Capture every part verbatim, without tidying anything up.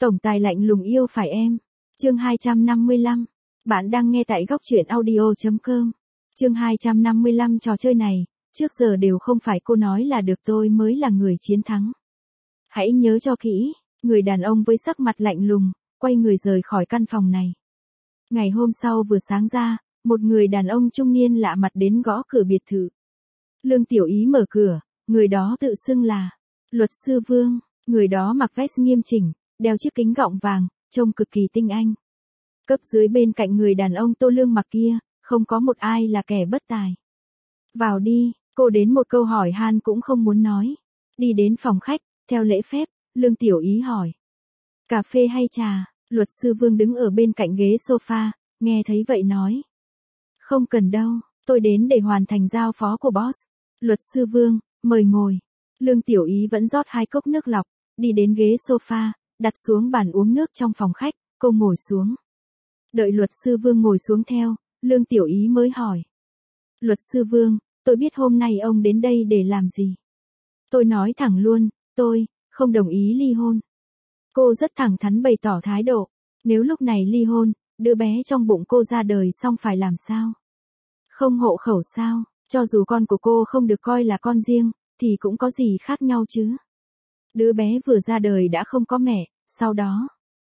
Tổng tài lạnh lùng yêu phải em. Chương hai trăm năm mươi lăm. Bạn đang nghe tại góc truyện audio chấm com. Chương hai trăm năm mươi lăm. Trò chơi này, trước giờ đều không phải cô nói là được tôi mới là người chiến thắng. Hãy nhớ cho kỹ, người đàn ông với sắc mặt lạnh lùng, quay người rời khỏi căn phòng này. Ngày hôm sau vừa sáng ra, một người đàn ông trung niên lạ mặt đến gõ cửa biệt thự. Lương Tiểu Ý mở cửa, người đó tự xưng là luật sư Vương, người đó mặc vest nghiêm chỉnh, đeo chiếc kính gọng vàng, trông cực kỳ tinh anh. Cấp dưới bên cạnh người đàn ông Tô Lương mặc kia, không có một ai là kẻ bất tài. Vào đi, cô đến một câu hỏi han cũng không muốn nói. Đi đến phòng khách, theo lễ phép, Lương Tiểu Ý hỏi. Cà phê hay trà? Luật sư Vương đứng ở bên cạnh ghế sofa, nghe thấy vậy nói. Không cần đâu, tôi đến để hoàn thành giao phó của boss. Luật sư Vương, mời ngồi. Lương Tiểu Ý vẫn rót hai cốc nước lọc, đi đến ghế sofa, đặt xuống bàn uống nước trong phòng khách, cô ngồi xuống. Đợi luật sư Vương ngồi xuống theo, Lương Tiểu Ý mới hỏi. Luật sư Vương, tôi biết hôm nay ông đến đây để làm gì. Tôi nói thẳng luôn, tôi không đồng ý ly hôn. Cô rất thẳng thắn bày tỏ thái độ. Nếu lúc này ly hôn, đứa bé trong bụng cô ra đời xong phải làm sao? Không hộ khẩu sao? Cho dù con của cô không được coi là con riêng, thì cũng có gì khác nhau chứ? Đứa bé vừa ra đời đã không có mẹ, sau đó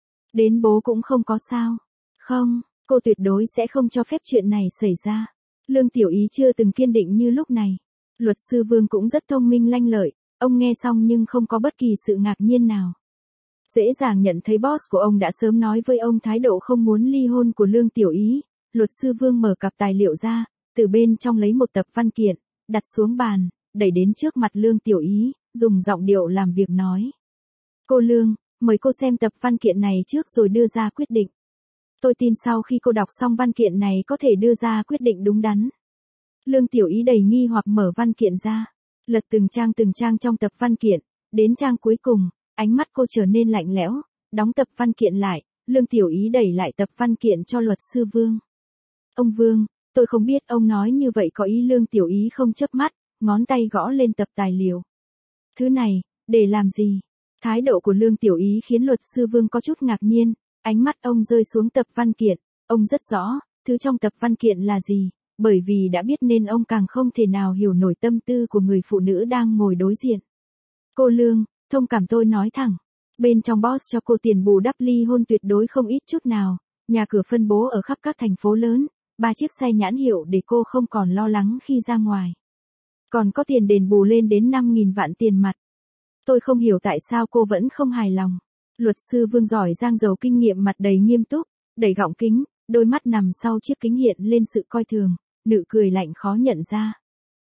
đến bố cũng không có sao? Không, cô tuyệt đối sẽ không cho phép chuyện này xảy ra. Lương Tiểu Ý chưa từng kiên định như lúc này. Luật sư Vương cũng rất thông minh lanh lợi, ông nghe xong nhưng không có bất kỳ sự ngạc nhiên nào. Dễ dàng nhận thấy boss của ông đã sớm nói với ông thái độ không muốn ly hôn của Lương Tiểu Ý. Luật sư Vương mở cặp tài liệu ra, từ bên trong lấy một tập văn kiện, đặt xuống bàn, đẩy đến trước mặt Lương Tiểu Ý, dùng giọng điệu làm việc nói. Cô Lương, mời cô xem tập văn kiện này trước rồi đưa ra quyết định. Tôi tin sau khi cô đọc xong văn kiện này có thể đưa ra quyết định đúng đắn. Lương Tiểu Ý đầy nghi hoặc mở văn kiện ra, lật từng trang từng trang trong tập văn kiện, đến trang cuối cùng, ánh mắt cô trở nên lạnh lẽo, đóng tập văn kiện lại, Lương Tiểu Ý đẩy lại tập văn kiện cho luật sư Vương. Ông Vương, tôi không biết ông nói như vậy có ý. Lương Tiểu Ý không chớp mắt, ngón tay gõ lên tập tài liệu. Thứ này, để làm gì? Thái độ của Lương Tiểu Ý khiến luật sư Vương có chút ngạc nhiên, ánh mắt ông rơi xuống tập văn kiện, ông rất rõ, thứ trong tập văn kiện là gì, bởi vì đã biết nên ông càng không thể nào hiểu nổi tâm tư của người phụ nữ đang ngồi đối diện. Cô Lương, thông cảm tôi nói thẳng, bên trong boss cho cô tiền bù đắp ly hôn tuyệt đối không ít chút nào, nhà cửa phân bố ở khắp các thành phố lớn, ba chiếc xe nhãn hiệu để cô không còn lo lắng khi ra ngoài. Còn có tiền đền bù lên đến năm nghìn vạn tiền mặt. Tôi không hiểu tại sao cô vẫn không hài lòng. Luật sư Vương giỏi giang giàu kinh nghiệm mặt đầy nghiêm túc, đẩy gọng kính, đôi mắt nằm sau chiếc kính hiện lên sự coi thường, nụ cười lạnh khó nhận ra.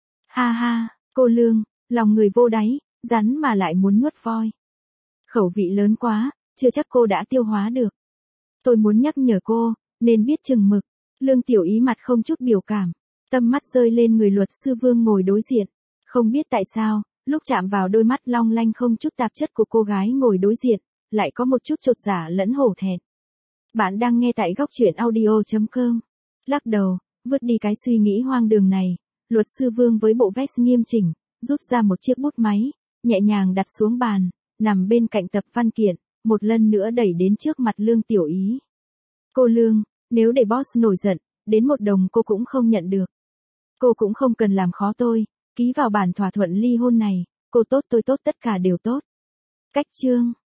Ha ha, cô Lương, lòng người vô đáy, rắn mà lại muốn nuốt voi. Khẩu vị lớn quá, chưa chắc cô đã tiêu hóa được. Tôi muốn nhắc nhở cô, nên biết chừng mực. Lương Tiểu Ý mặt không chút biểu cảm, tâm mắt rơi lên người luật sư Vương ngồi đối diện. Không biết tại sao, lúc chạm vào đôi mắt long lanh không chút tạp chất của cô gái ngồi đối diện, lại có một chút chột dạ lẫn hổ thẹn. Bạn đang nghe tại góc truyện audio chấm com. Lắc đầu, vứt đi cái suy nghĩ hoang đường này, luật sư Vương với bộ vest nghiêm chỉnh, rút ra một chiếc bút máy, nhẹ nhàng đặt xuống bàn, nằm bên cạnh tập văn kiện, một lần nữa đẩy đến trước mặt Lương Tiểu Ý. Cô Lương, nếu để boss nổi giận, đến một đồng cô cũng không nhận được. Cô cũng không cần làm khó tôi, ký vào bản thỏa thuận ly hôn này, cô tốt tôi tốt tất cả đều tốt. Cách chương.